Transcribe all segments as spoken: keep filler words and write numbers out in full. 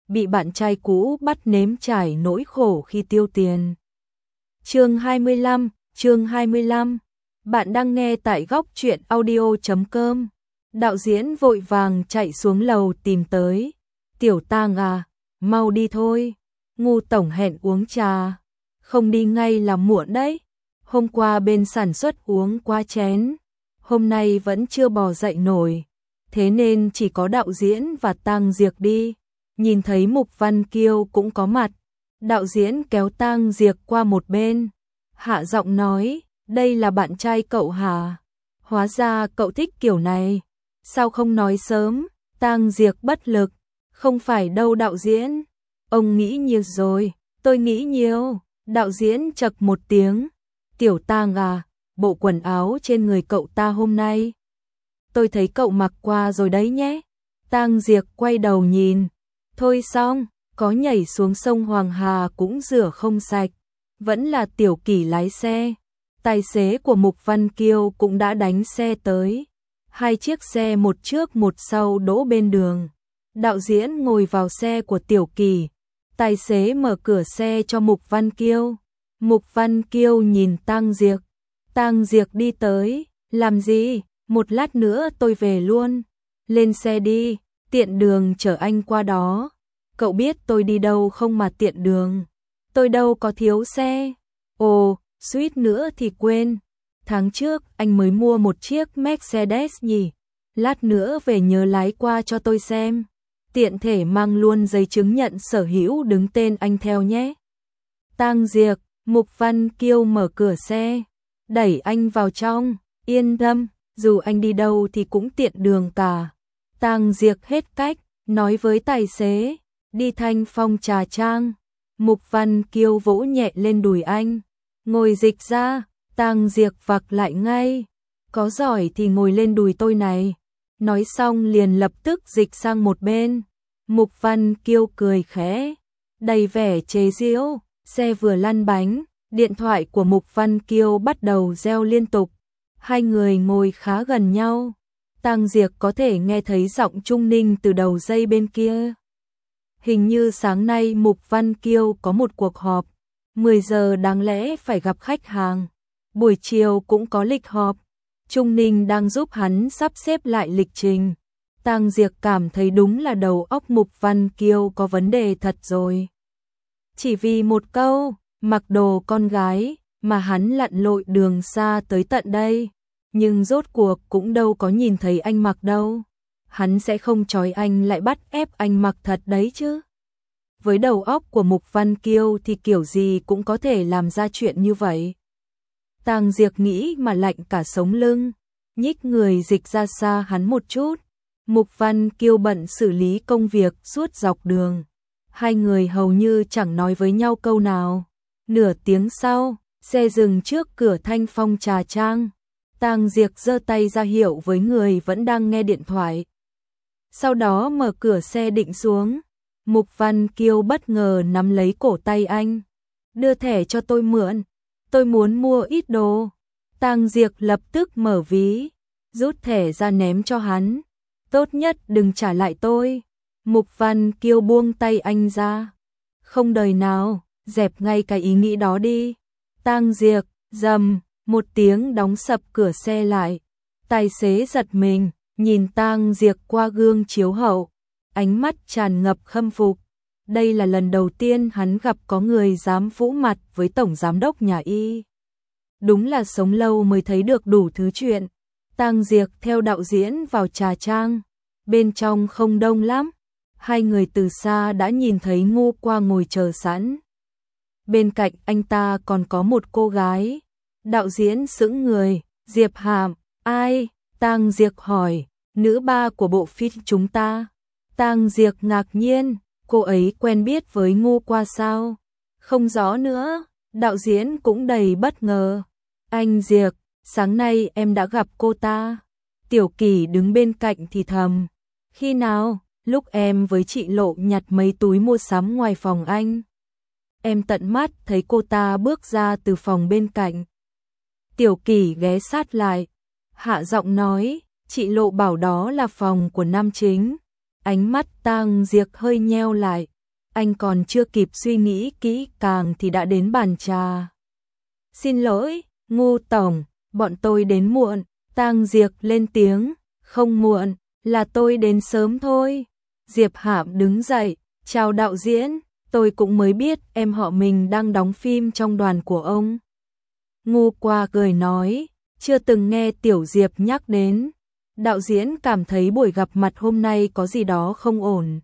bị bạn trai cũ bắt nếm trải nỗi khổ khi tiêu tiền. Chương hai mươi lăm, chương hai mươi lăm. Bạn đang nghe tại góc truyện audio chấm com. Đạo diễn vội vàng chạy xuống lầu tìm tới. Tiểu Tang à, mau đi thôi. Ngu tổng hẹn uống trà. Không đi ngay là muộn đấy. Hôm qua bên sản xuất uống quá chén. Hôm nay vẫn chưa bò dậy nổi. Thế nên chỉ có đạo diễn và Tang Diệc đi. Nhìn thấy Mục Văn Kiêu cũng có mặt. Đạo diễn kéo Tang Diệc qua một bên. Hạ giọng nói, đây là bạn trai cậu hả? Hóa ra cậu thích kiểu này. Sao không nói sớm? Tang Diệc bất lực. Không phải đâu đạo diễn. Ông nghĩ nhiều rồi. Tôi nghĩ nhiều. Đạo diễn chậc một tiếng. Tiểu Tang à, bộ quần áo trên người cậu ta hôm nay. Tôi thấy cậu mặc qua rồi đấy nhé. Tang Diệc quay đầu nhìn. Thôi xong, có nhảy xuống sông Hoàng Hà cũng rửa không sạch. Vẫn là Tiểu Kỷ lái xe. Tài xế của Mục Văn Kiêu cũng đã đánh xe tới. Hai chiếc xe một trước một sau đỗ bên đường. Đạo diễn ngồi vào xe của Tiểu Kỷ. Tài xế mở cửa xe cho Mục Văn Kiêu. Mục Văn Kiêu nhìn Tang Diệc. Tang Diệc đi tới. Làm gì? Một lát nữa tôi về luôn. Lên xe đi, tiện đường chở anh qua đó. Cậu biết tôi đi đâu không mà tiện đường. Tôi đâu có thiếu xe. Ồ, suýt nữa thì quên. Tháng trước anh mới mua một chiếc Mercedes nhỉ. Lát nữa về nhớ lái qua cho tôi xem. Tiện thể mang luôn giấy chứng nhận sở hữu đứng tên anh theo nhé. Tang Diệc, Mục Văn Kiêu mở cửa xe. Đẩy anh vào trong, yên tâm. Dù anh đi đâu thì cũng tiện đường cả. Tang Diệc hết cách, nói với tài xế, đi Thanh Phong trà trang. Mục Văn Kiêu vỗ nhẹ lên đùi anh, ngồi dịch ra. Tang Diệc vặc lại ngay, có giỏi thì ngồi lên đùi tôi này. Nói xong liền lập tức dịch sang một bên. Mục Văn Kiêu cười khẽ, đầy vẻ chế giễu. Xe vừa lăn bánh, điện thoại của Mục Văn Kiêu bắt đầu reo liên tục. Hai người ngồi khá gần nhau. Tang Diệc có thể nghe thấy giọng Trung Ninh từ đầu dây bên kia. Hình như sáng nay Mục Văn Kiêu có một cuộc họp. mười giờ đáng lẽ phải gặp khách hàng. Buổi chiều cũng có lịch họp. Trung Ninh đang giúp hắn sắp xếp lại lịch trình. Tang Diệc cảm thấy đúng là đầu óc Mục Văn Kiêu có vấn đề thật rồi. Chỉ vì một câu, mặc đồ con gái, mà hắn lặn lội đường xa tới tận đây. Nhưng rốt cuộc cũng đâu có nhìn thấy anh mặc đâu. Hắn sẽ không trói anh lại bắt ép anh mặc thật đấy chứ. Với đầu óc của Mục Văn Kiêu thì kiểu gì cũng có thể làm ra chuyện như vậy. Tang Diệc nghĩ mà lạnh cả sống lưng. Nhích người dịch ra xa hắn một chút. Mục Văn Kiêu bận xử lý công việc suốt dọc đường. Hai người hầu như chẳng nói với nhau câu nào. Nửa tiếng sau, xe dừng trước cửa Thanh Phong trà trang. Tang Diệc giơ tay ra hiệu với người vẫn đang nghe điện thoại. Sau đó mở cửa xe định xuống. Mục Văn Kiêu bất ngờ nắm lấy cổ tay anh. Đưa thẻ cho tôi mượn. Tôi muốn mua ít đồ. Tang Diệc lập tức mở ví. Rút thẻ ra ném cho hắn. Tốt nhất đừng trả lại tôi. Mục Văn Kiêu buông tay anh ra. Không đời nào, dẹp ngay cái ý nghĩ đó đi. Tang Diệc, rầm. Một tiếng đóng sập cửa xe lại. Tài xế giật mình, nhìn Tang Diệc qua gương chiếu hậu. Ánh mắt tràn ngập khâm phục. Đây là lần đầu tiên hắn gặp có người dám vỗ mặt với tổng giám đốc nhà y. Đúng là sống lâu mới thấy được đủ thứ chuyện. Tang Diệc theo đạo diễn vào trà trang. Bên trong không đông lắm. Hai người từ xa đã nhìn thấy Ngu Qua ngồi chờ sẵn. Bên cạnh anh ta còn có một cô gái. Đạo diễn sững người, Diệp Hàm, ai? Tang Diệc hỏi, nữ ba của bộ phim chúng ta. Tang Diệc ngạc nhiên, cô ấy quen biết với Ngu Qua sao? Không rõ nữa, đạo diễn cũng đầy bất ngờ. Anh Diệc, sáng nay em đã gặp cô ta. Tiểu Kỷ đứng bên cạnh thì thầm. Khi nào? Lúc em với chị Lộ nhặt mấy túi mua sắm ngoài phòng anh. Em tận mắt thấy cô ta bước ra từ phòng bên cạnh. Tiểu Kỷ ghé sát lại, hạ giọng nói, chị Lộ bảo đó là phòng của nam chính. Ánh mắt Tang Diệc hơi nheo lại, Anh còn chưa kịp suy nghĩ kỹ càng thì đã đến bàn trà. Xin lỗi, Ngô tổng, bọn tôi đến muộn. Tang Diệp lên tiếng. Không muộn, là tôi đến sớm thôi. Diệp Hạm đứng dậy. Chào đạo diễn, tôi cũng mới biết em họ mình đang đóng phim trong đoàn của ông. Ngô Qua cười nói, chưa từng nghe Tiểu Diệp nhắc đến. Đạo diễn cảm thấy buổi gặp mặt hôm nay có gì đó không ổn.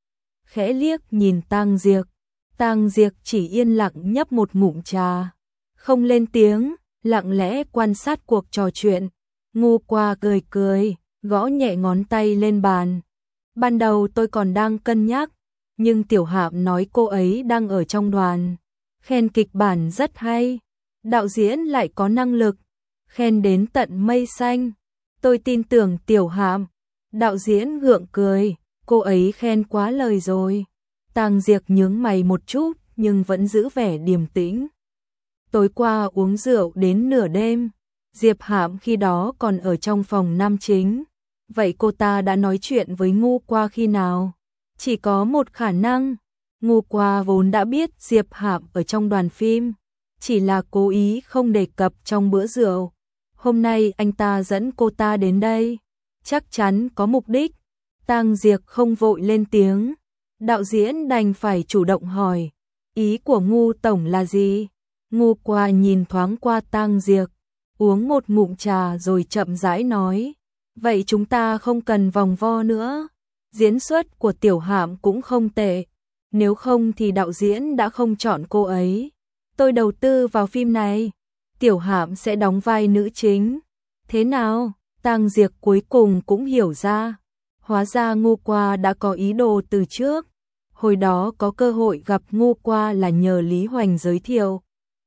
Khẽ liếc nhìn Tang Diệp. Tang Diệp chỉ yên lặng nhấp một ngụm trà, không lên tiếng, lặng lẽ quan sát cuộc trò chuyện. Ngô Qua cười cười, gõ nhẹ ngón tay lên bàn. Ban đầu tôi còn đang cân nhắc, nhưng Tiểu Hạm nói cô ấy đang ở trong đoàn, khen kịch bản rất hay, đạo diễn lại có năng lực, khen đến tận mây xanh. Tôi tin tưởng Tiểu Hạm. Đạo diễn gượng cười, cô ấy khen quá lời rồi. Tang Diệp nhướng mày một chút nhưng vẫn giữ vẻ điềm tĩnh. Tối qua uống rượu đến nửa đêm, Diệp Hạm khi đó còn ở trong phòng nam chính. Vậy cô ta đã nói chuyện với Ngô Qua khi nào? Chỉ có một khả năng, Ngô Qua vốn đã biết Diệp Hạm ở trong đoàn phim, chỉ là cố ý không đề cập trong bữa rượu. Hôm nay anh ta dẫn cô ta đến đây, chắc chắn có mục đích. Tang Diệp không vội lên tiếng, đạo diễn đành phải chủ động hỏi, ý của Ngô tổng là gì? Ngô Qua nhìn thoáng qua Tang Diệp, uống một ngụm trà rồi chậm rãi nói, vậy chúng ta không cần vòng vo nữa. Diễn xuất của Tiểu Hạm cũng không tệ, nếu không thì đạo diễn đã không chọn cô ấy. Tôi đầu tư vào phim này, Tiểu Hạm sẽ đóng vai nữ chính. Thế nào? Tang Diệp cuối cùng cũng hiểu ra. Hóa ra Ngô Qua đã có ý đồ từ trước. Hồi đó có cơ hội gặp Ngô Qua là nhờ Lý Hoành giới thiệu.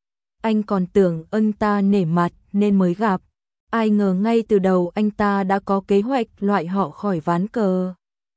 Anh còn tưởng anh ta nể mặt nên mới gặp. Ai ngờ ngay từ đầu anh ta đã có kế hoạch loại họ khỏi ván cờ.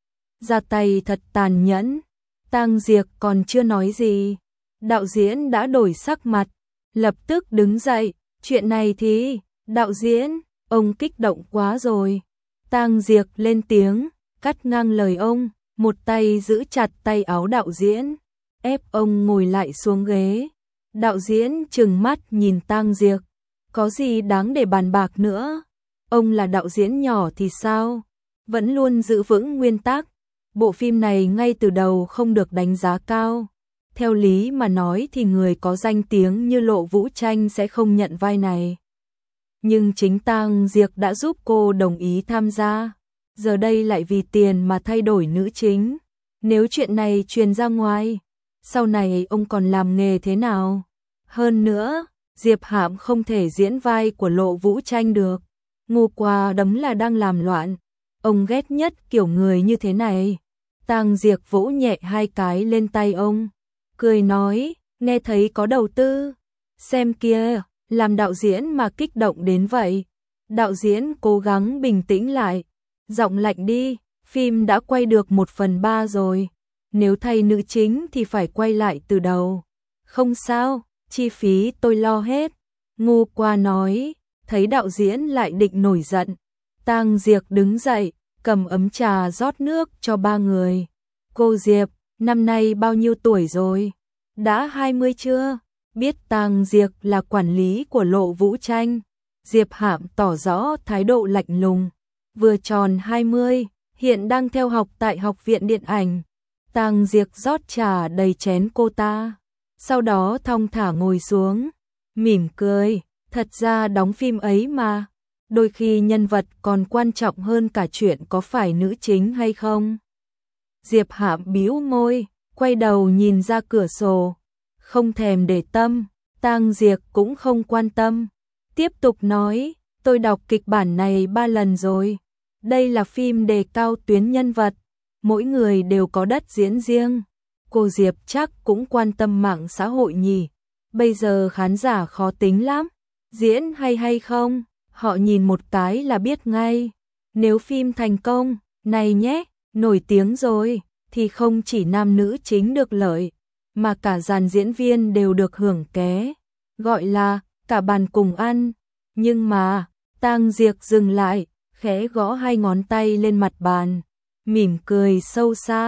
Ra tay thật tàn nhẫn. Tang Diệp còn chưa nói gì, đạo diễn đã đổi sắc mặt, lập tức đứng dậy. Chuyện này thì, đạo diễn, ông kích động quá rồi. Tang Diệp lên tiếng, cắt ngang lời ông, một tay giữ chặt tay áo đạo diễn, ép ông ngồi lại xuống ghế. Đạo diễn trừng mắt nhìn Tang Diệp, có gì đáng để bàn bạc nữa? Ông là đạo diễn nhỏ thì sao? Vẫn luôn giữ vững nguyên tắc. Bộ phim này ngay từ đầu không được đánh giá cao. Theo lý mà nói thì người có danh tiếng như Lộ Vũ Tranh sẽ không nhận vai này. Nhưng chính Tang Diệp đã giúp cô đồng ý tham gia. Giờ đây lại vì tiền mà thay đổi nữ chính. Nếu chuyện này truyền ra ngoài, sau này ông còn làm nghề thế nào? Hơn nữa, Diệp Hạm không thể diễn vai của Lộ Vũ Tranh được. Ngô Qua đấm là đang làm loạn. Ông ghét nhất kiểu người như thế này. Tang Diệp vỗ nhẹ hai cái lên tay ông, cười nói, nghe thấy có đầu tư. Xem kia, làm đạo diễn mà kích động đến vậy. Đạo diễn cố gắng bình tĩnh lại, giọng lạnh đi, phim đã quay được một phần ba rồi. Nếu thay nữ chính thì phải quay lại từ đầu. Không sao, chi phí tôi lo hết. Ngô Qua nói, thấy đạo diễn lại định nổi giận. Tang Diệp đứng dậy, cầm ấm trà rót nước cho ba người. Cô Diệp, năm nay bao nhiêu tuổi rồi? Đã hai mươi chưa? Biết Tang Diệp là quản lý của Lộ Vũ Tranh, Diệp Hạm tỏ rõ thái độ lạnh lùng. Vừa tròn hai mươi, hiện đang theo học tại Học viện Điện ảnh. Tang Diệp rót trà đầy chén cô ta, sau đó thong thả ngồi xuống, mỉm cười, thật ra đóng phim ấy mà, đôi khi nhân vật còn quan trọng hơn cả chuyện có phải nữ chính hay không. Diệp Hạm bĩu môi, quay đầu nhìn ra cửa sổ, không thèm để tâm. Tang Diệp cũng không quan tâm, tiếp tục nói, tôi đọc kịch bản này ba lần rồi. Đây là phim đề cao tuyến nhân vật, mỗi người đều có đất diễn riêng. Cô Diệp chắc cũng quan tâm mạng xã hội nhỉ. Bây giờ khán giả khó tính lắm, diễn hay hay không, họ nhìn một cái là biết ngay. Nếu phim thành công, này nhé, nổi tiếng rồi, thì không chỉ nam nữ chính được lợi, mà cả dàn diễn viên đều được hưởng ké, gọi là cả bàn cùng ăn. Nhưng mà, Tang Diệp dừng lại, khẽ gõ hai ngón tay lên mặt bàn, mỉm cười sâu xa,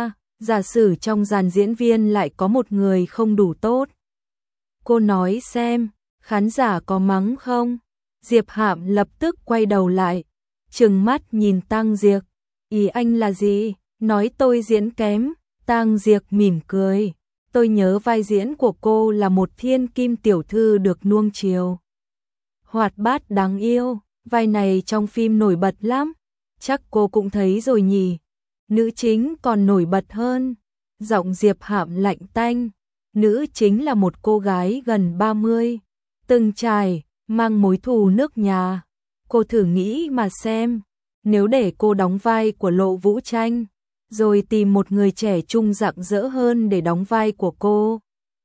Giả sử trong dàn diễn viên lại có một người không đủ tốt. Cô nói xem, khán giả có mắng không? Diệp Hạm lập tức quay đầu lại, trừng mắt nhìn Tang Diệc. Ý anh là gì? Nói tôi diễn kém? Tang Diệc mỉm cười. Tôi nhớ vai diễn của cô là một thiên kim tiểu thư được nuông chiều, hoạt bát đáng yêu. Vai này trong phim nổi bật lắm. Chắc cô cũng thấy rồi nhỉ? Nữ chính còn nổi bật hơn. Giọng Diệp Hạm lạnh tanh. Nữ chính là một cô gái gần ba mươi, từng trải, mang mối thù nước nhà. Cô thử nghĩ mà xem, nếu để cô đóng vai của Lộ Vũ Tranh, rồi tìm một người trẻ trung rạng rỡ hơn để đóng vai của cô,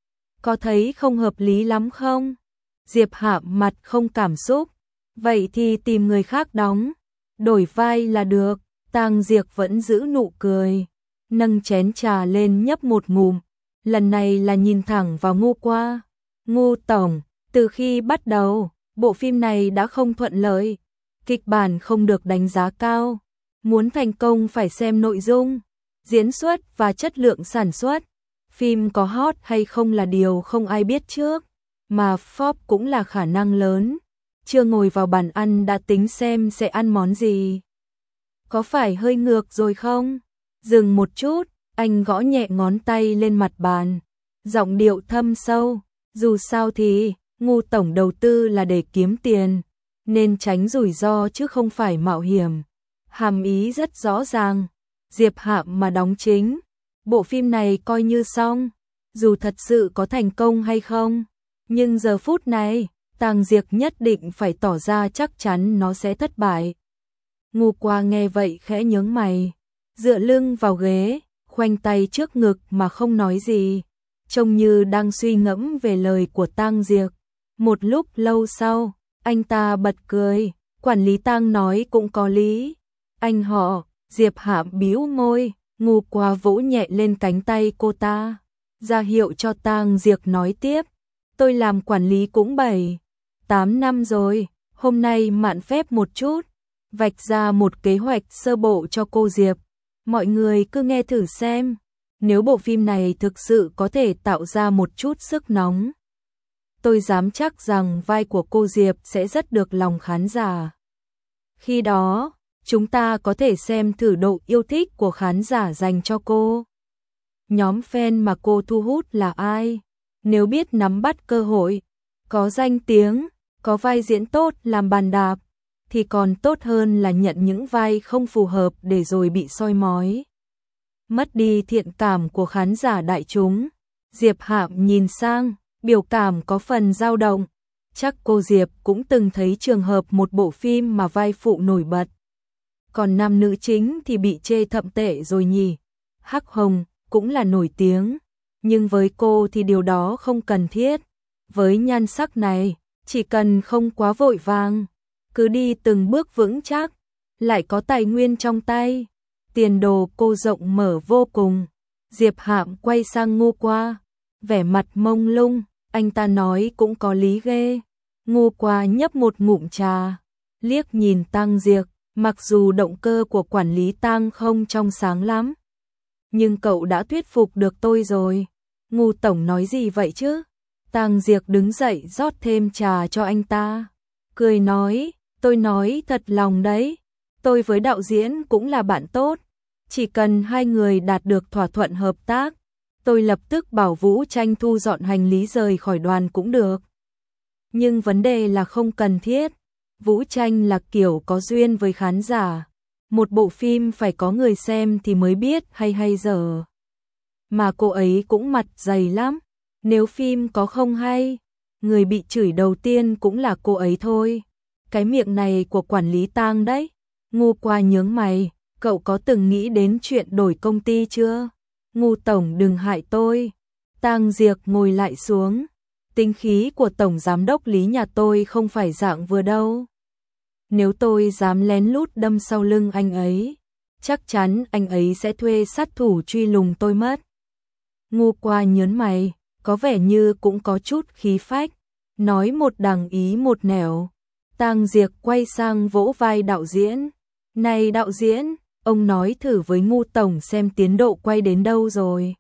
có thấy không hợp lý lắm không? Diệp Hạm mặt không cảm xúc. Vậy thì tìm người khác đóng, đổi vai là được. Tang Diệc vẫn giữ nụ cười, nâng chén trà lên nhấp một ngụm. Lần này là nhìn thẳng vào Ngô Qua. Ngô tổng, từ khi bắt đầu, bộ phim này đã không thuận lợi, kịch bản không được đánh giá cao. Muốn thành công phải xem nội dung, diễn xuất và chất lượng sản xuất. Phim có hot hay không là điều không ai biết trước, mà flop cũng là khả năng lớn. Chưa ngồi vào bàn ăn đã tính xem sẽ ăn món gì. Có phải hơi ngược rồi không? Dừng một chút, anh gõ nhẹ ngón tay lên mặt bàn, giọng điệu thâm sâu. Dù sao thì, Ngô tổng đầu tư là để kiếm tiền, nên tránh rủi ro chứ không phải mạo hiểm. Hàm ý rất rõ ràng. Diệp Hạm mà đóng chính, bộ phim này coi như xong. Dù thật sự có thành công hay không, nhưng giờ phút này, Tang Diệc nhất định phải tỏ ra chắc chắn nó sẽ thất bại. Ngô Qua nghe vậy khẽ nhướng mày, dựa lưng vào ghế, khoanh tay trước ngực mà không nói gì, trông như đang suy ngẫm về lời của Tang Diệc. Một lúc lâu sau, anh ta bật cười, quản lý Tang nói cũng có lý. Anh họ. Diệp Hạm bĩu môi, Ngô Qua vỗ nhẹ lên cánh tay cô ta, ra hiệu cho Tang Diệc nói tiếp. Tôi làm quản lý cũng bảy, tám năm rồi, hôm nay mạn phép một chút, vạch ra một kế hoạch sơ bộ cho cô Diệp. Mọi người cứ nghe thử xem, nếu bộ phim này thực sự có thể tạo ra một chút sức nóng, tôi dám chắc rằng vai của cô Diệp sẽ rất được lòng khán giả. Khi đó, chúng ta có thể xem thử độ yêu thích của khán giả dành cho cô. Nhóm fan mà cô thu hút là ai? Nếu biết nắm bắt cơ hội, có danh tiếng, có vai diễn tốt làm bàn đạp, thì còn tốt hơn là nhận những vai không phù hợp để rồi bị soi mói, mất đi thiện cảm của khán giả đại chúng. Diệp Hạm nhìn sang, biểu cảm có phần dao động. Chắc cô Diệp cũng từng thấy trường hợp một bộ phim mà vai phụ nổi bật, còn nam nữ chính thì bị chê thậm tệ rồi nhỉ. Hắc Hồng cũng là nổi tiếng, nhưng với cô thì điều đó không cần thiết. Với nhan sắc này, chỉ cần không quá vội vàng, cứ đi từng bước vững chắc, lại có tài nguyên trong tay, tiền đồ cô rộng mở vô cùng. Diệp Hạm quay sang Ngô Qua, vẻ mặt mông lung, anh ta nói cũng có lý ghê. Ngô Qua nhấp một ngụm trà, liếc nhìn Tang Diệc. Mặc dù động cơ của quản lý Tang không trong sáng lắm, nhưng cậu đã thuyết phục được tôi rồi. Ngô tổng nói gì vậy chứ? Tang Diệc đứng dậy rót thêm trà cho anh ta, cười nói, tôi nói thật lòng đấy, tôi với đạo diễn cũng là bạn tốt, chỉ cần hai người đạt được thỏa thuận hợp tác, tôi lập tức bảo Vũ Tranh thu dọn hành lý rời khỏi đoàn cũng được. Nhưng vấn đề là không cần thiết. Vũ Tranh là kiểu có duyên với khán giả, một bộ phim phải có người xem thì mới biết hay hay dở. Mà cô ấy cũng mặt dày lắm, nếu phim có không hay, người bị chửi đầu tiên cũng là cô ấy thôi. Cái miệng này của quản lý Tang đấy. Ngô Qua nhướng mày, cậu có từng nghĩ đến chuyện đổi công ty chưa? Ngô tổng đừng hại tôi. Tang Diệc ngồi lại xuống. Tính khí của tổng giám đốc Lý nhà tôi không phải dạng vừa đâu. Nếu tôi dám lén lút đâm sau lưng anh ấy, chắc chắn anh ấy sẽ thuê sát thủ truy lùng tôi mất. Ngô Qua nhớn mày, có vẻ như cũng có chút khí phách, nói một đằng ý một nẻo. Tang Diệc quay sang vỗ vai đạo diễn. Này đạo diễn, ông nói thử với Ngu tổng xem tiến độ quay đến đâu rồi.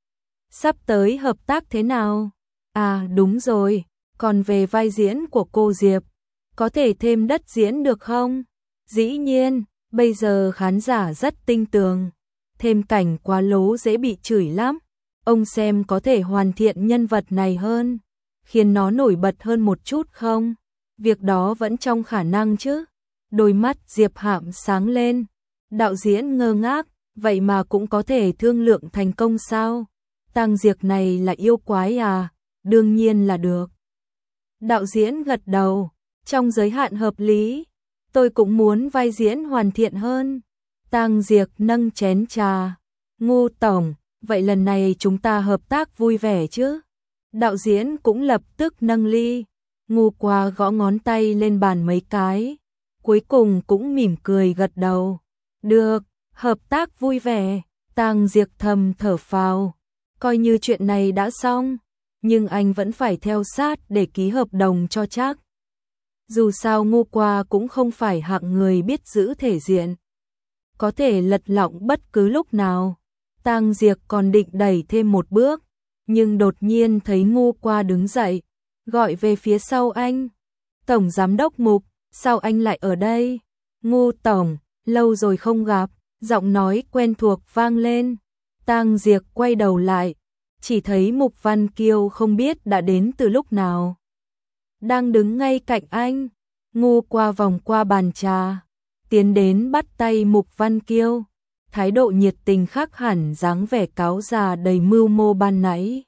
Sắp tới hợp tác thế nào? À đúng rồi, còn về vai diễn của cô Diệp, có thể thêm đất diễn được không? Dĩ nhiên, bây giờ khán giả rất tinh tường, thêm cảnh quá lố dễ bị chửi lắm. Ông xem có thể hoàn thiện nhân vật này hơn, khiến nó nổi bật hơn một chút không? Việc đó vẫn trong khả năng chứ. Đôi mắt Diệp Hạm sáng lên. Đạo diễn ngơ ngác, vậy mà cũng có thể thương lượng thành công sao? Tang Diệp này là yêu quái à? Đương nhiên là được. Đạo diễn gật đầu, trong giới hạn hợp lý, tôi cũng muốn vai diễn hoàn thiện hơn. Tang Diệp nâng chén trà. Ngu tổng, vậy lần này chúng ta hợp tác vui vẻ chứ? Đạo diễn cũng lập tức nâng ly. Ngu Qua gõ ngón tay lên bàn mấy cái, cuối cùng cũng mỉm cười gật đầu. Được, hợp tác vui vẻ. Tang Diệp thầm thở phào, coi như chuyện này đã xong, nhưng anh vẫn phải theo sát để ký hợp đồng cho chắc. Dù sao Ngu Qua cũng không phải hạng người biết giữ thể diện, có thể lật lọng bất cứ lúc nào. Tang Diệp còn định đẩy thêm một bước, nhưng đột nhiên thấy Ngu Qua đứng dậy, gọi về phía sau anh. Tổng giám đốc Mục, sao anh lại ở đây? Ngu tổng, lâu rồi không gặp, giọng nói quen thuộc vang lên. Tang Diệp quay đầu lại, chỉ thấy Mục Văn Kiêu không biết đã đến từ lúc nào, đang đứng ngay cạnh anh. Ngu Qua vòng qua bàn trà, tiến đến bắt tay Mục Văn Kiêu, thái độ nhiệt tình khác hẳn dáng vẻ cáo già đầy mưu mô ban nãy.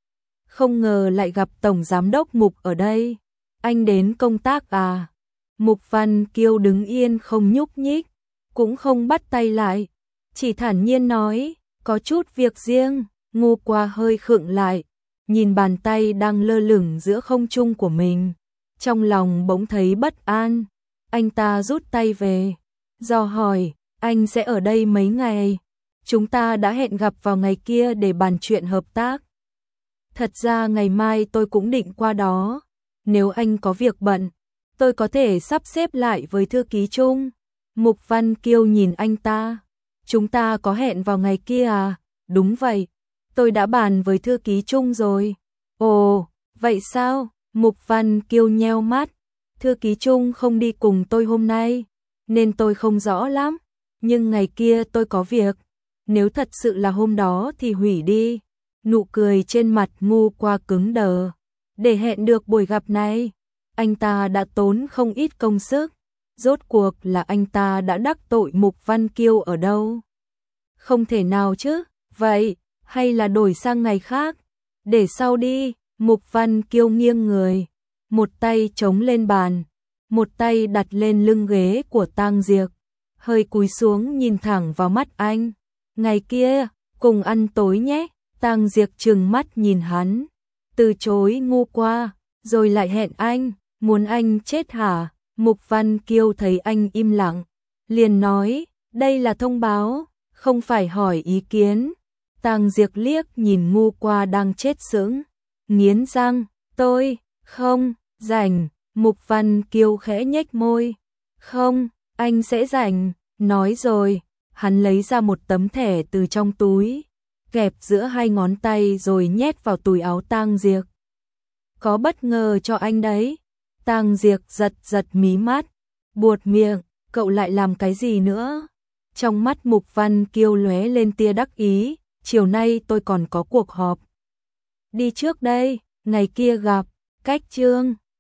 Không ngờ lại gặp tổng giám đốc Mục ở đây. Anh đến công tác à? Mục Văn Kiêu đứng yên không nhúc nhích, cũng không bắt tay lại, chỉ thản nhiên nói, có chút việc riêng. Ngu Qua hơi khựng lại, nhìn bàn tay đang lơ lửng giữa không trung của mình, trong lòng bỗng thấy bất an. Anh ta rút tay về, dò hỏi, anh sẽ ở đây mấy ngày? Chúng ta đã hẹn gặp vào ngày kia để bàn chuyện hợp tác. Thật ra ngày mai tôi cũng định qua đó, nếu anh có việc bận, tôi có thể sắp xếp lại với thư ký chung. Mục Văn Kiêu nhìn anh ta, chúng ta có hẹn vào ngày kia à? Đúng vậy, tôi đã bàn với thư ký chung rồi. Ồ, vậy sao? Mục Văn Kiêu nheo mắt, thư ký chung không đi cùng tôi hôm nay, nên tôi không rõ lắm, nhưng ngày kia tôi có việc, nếu thật sự là hôm đó thì hủy đi. Nụ cười trên mặt Ngu Qua cứng đờ. Để hẹn được buổi gặp này, anh ta đã tốn không ít công sức. Rốt cuộc là anh ta đã đắc tội Mục Văn Kiêu ở đâu? Không thể nào chứ, vậy, hay là đổi sang ngày khác? Để sau đi. Mục Văn Kiêu nghiêng người, một tay chống lên bàn, một tay đặt lên lưng ghế của Tang Diệp, hơi cúi xuống nhìn thẳng vào mắt anh. Ngày kia, cùng ăn tối nhé. Tang Diệp trừng mắt nhìn hắn, từ chối Ngu Qua, rồi lại hẹn anh, muốn anh chết hả? Mục Văn Kiêu thấy anh im lặng, liền nói, đây là thông báo, không phải hỏi ý kiến. Tang Diệp liếc nhìn Ngu Qua đang chết sững, nghiến răng, tôi, không, rảnh. Mục Văn Kiêu khẽ nhếch môi, không, anh sẽ rảnh. Nói rồi, hắn lấy ra một tấm thẻ từ trong túi, kẹp giữa hai ngón tay rồi nhét vào túi áo Tang Diệp. Có bất ngờ cho anh đấy. Tang Diệp giật giật mí mắt, buột miệng, cậu lại làm cái gì nữa? Trong mắt Mục Văn Kiêu lóe lên tia đắc ý, chiều nay tôi còn có cuộc họp. Đi trước đây, ngày kia gặp. Cách chương